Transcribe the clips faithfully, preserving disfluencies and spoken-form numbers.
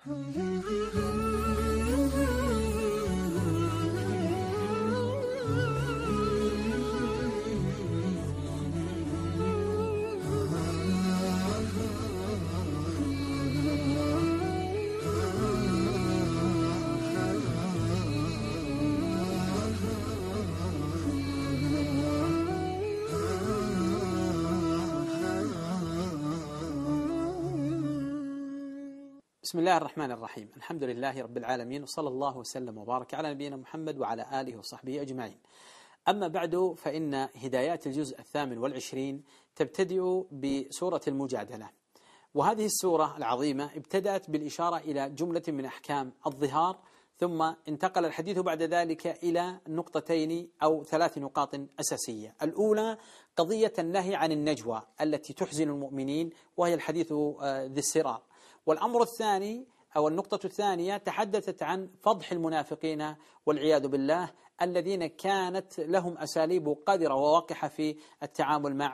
بسم الله الرحمن الرحيم. الحمد لله رب العالمين، وصلى الله وسلم وبارك على نبينا محمد وعلى آله وصحبه أجمعين. أما بعد، فإن هدايات الجزء الثامن والعشرين تبتدئ بسورة المجادلة، وهذه السورة العظيمة ابتدأت بالإشارة إلى جملة من أحكام الظهار، ثم انتقل الحديث بعد ذلك إلى نقطتين أو ثلاث نقاط أساسية. الأولى قضية النهي عن النجوى التي تحزن المؤمنين، وهي الحديث ذي الصراط. والأمر الثاني أو النقطة الثانية تحدثت عن فضح المنافقين والعياذ بالله، الذين كانت لهم أساليب قذرة وواقحة في التعامل مع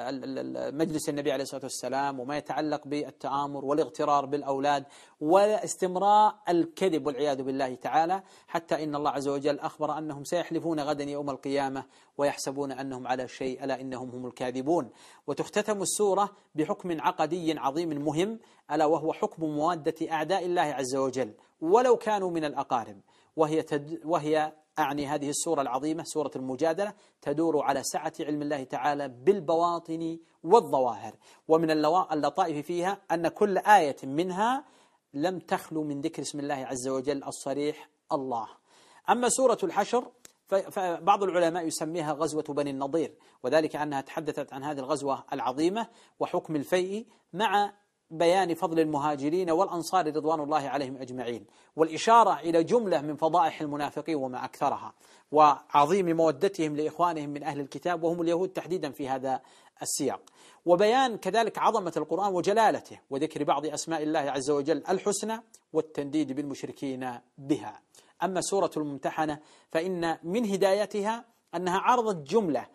مجلس النبي عليه الصلاة والسلام، وما يتعلق بالتآمر والاغترار بالأولاد واستمراء الكذب والعياذ بالله تعالى، حتى إن الله عز وجل أخبر أنهم سيحلفون غدا يوم القيامة ويحسبون أنهم على شيء، ألا إنهم هم الكاذبون. وتختتم السورة بحكم عقدي عظيم مهم، ألا وهو حكم موادة أعداء الله عز وجل ولو كانوا من الأقارب، وهي تد وهي أعني هذه السورة العظيمة سورة المجادلة تدور على سعة علم الله تعالى بالبواطن والظواهر. ومن اللطائف فيها أن كل آية منها لم تخلو من ذكر اسم الله عز وجل الصريح الله. أما سورة الحشر فبعض العلماء يسميها غزوة بني النضير، وذلك أنها تحدثت عن هذه الغزوة العظيمة وحكم الفيء، مع بيان فضل المهاجرين والأنصار رضوان الله عليهم أجمعين، والإشارة إلى جملة من فضائح المنافقين وما أكثرها، وعظيم مودتهم لإخوانهم من أهل الكتاب وهم اليهود تحديدا في هذا السياق، وبيان كذلك عظمة القرآن وجلالته، وذكر بعض أسماء الله عز وجل الحسنى والتنديد بالمشركين بها. أما سورة الممتحنة فإن من هدايتها أنها عرضت جملة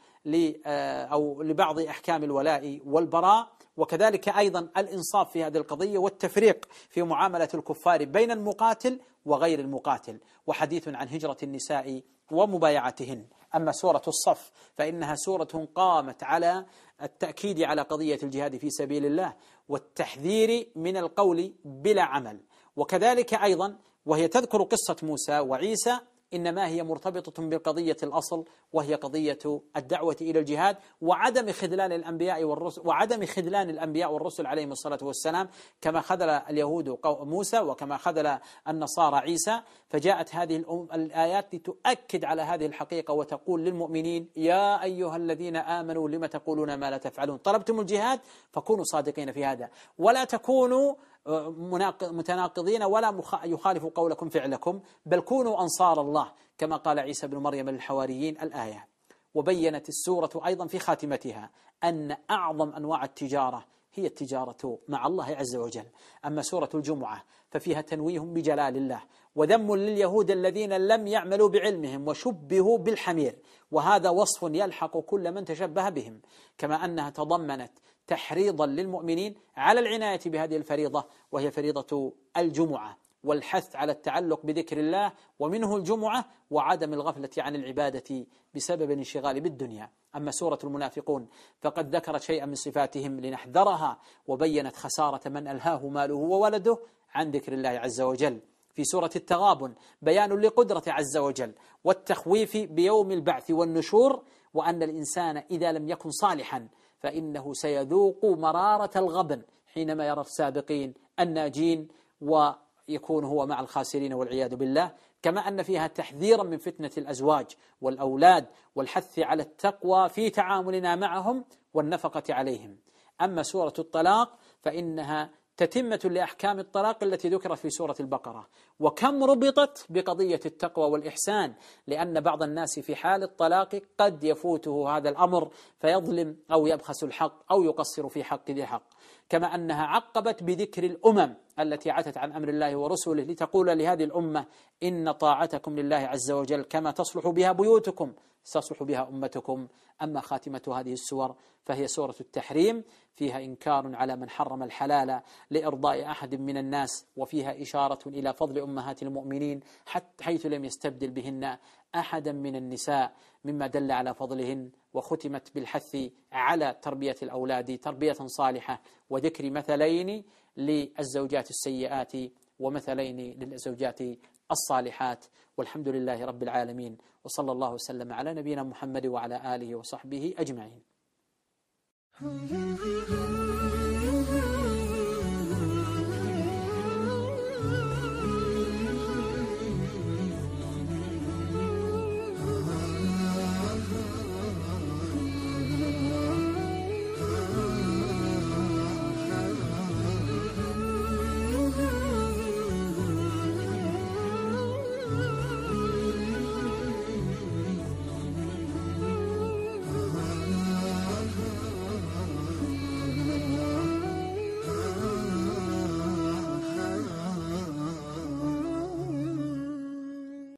أو لبعض أحكام الولاء والبراء، وكذلك أيضا الإنصاف في هذه القضية والتفريق في معاملة الكفار بين المقاتل وغير المقاتل، وحديث عن هجرة النساء ومبايعتهن. أما سورة الصف فإنها سورة قامت على التأكيد على قضية الجهاد في سبيل الله والتحذير من القول بلا عمل، وكذلك أيضا وهي تذكر قصة موسى وعيسى، إنما هي مرتبطة بالقضية الأصل، وهي قضية الدعوة إلى الجهاد وعدم خذلان الأنبياء والرسل وعدم خذلان الأنبياء والرسل عليهم الصلاة والسلام، كما خذل اليهود موسى وكما خذل النصارى عيسى. فجاءت هذه الآيات لتؤكد على هذه الحقيقة وتقول للمؤمنين: يا أيها الذين آمنوا لم تقولون ما لا تفعلون، طلبتم الجهاد فكونوا صادقين في هذا، ولا تكونوا متناقضين ولا يخالف قولكم فعلكم، بل كونوا أنصار الله كما قال عيسى بن مريم للحواريين الآية. وبينت السورة أيضا في خاتمتها أن أعظم أنواع التجارة هي التجارة مع الله عز وجل. أما سورة الجمعة ففيها تنويه بجلال الله وذم لليهود الذين لم يعملوا بعلمهم وشبهوا بالحمير، وهذا وصف يلحق كل من تشبه بهم، كما أنها تضمنت تحريضا للمؤمنين على العناية بهذه الفريضة، وهي فريضة الجمعة، والحث على التعلق بذكر الله ومنه الجمعة، وعدم الغفلة عن العبادة بسبب الانشغال بالدنيا. أما سورة المنافقون فقد ذكرت شيئا من صفاتهم لنحذرها، وبينت خسارة من ألهاه ماله وولده عن ذكر الله عز وجل. في سورة التغابن بيان لقدرة عز وجل والتخويف بيوم البعث والنشور، وأن الإنسان إذا لم يكن صالحا فإنه سيذوق مرارة الغبن حينما يرى السابقين الناجين ويكون هو مع الخاسرين والعياذ بالله. كما أن فيها تحذيرا من فتنة الأزواج والأولاد والحث على التقوى في تعاملنا معهم والنفقة عليهم. أما سورة الطلاق فإنها تتمة لأحكام الطلاق التي ذكرت في سورة البقرة، وكم ربطت بقضية التقوى والإحسان، لأن بعض الناس في حال الطلاق قد يفوته هذا الأمر فيظلم أو يبخس الحق أو يقصر في حق ذي الحق. كما أنها عقبت بذكر الأمم التي عتت عن أمر الله ورسوله لتقول لهذه الأمة إن طاعتكم لله عز وجل كما تصلح بها بيوتكم تصلح بها أمتكم. أما خاتمة هذه السور فهي سورة التحريم، فيها إنكار على من حرم الحلال لإرضاء أحد من الناس، وفيها إشارة إلى فضل أمهات المؤمنين حتى حيث لم يستبدل بهن أحدا من النساء مما دل على فضلهن. وختمت بالحث على تربية الأولاد تربية صالحة، وذكر مثلين للزوجات السيئات ومثلين للزوجات الصالحات. والحمد لله رب العالمين، وصلى الله وسلم على نبينا محمد وعلى آله وصحبه أجمعين.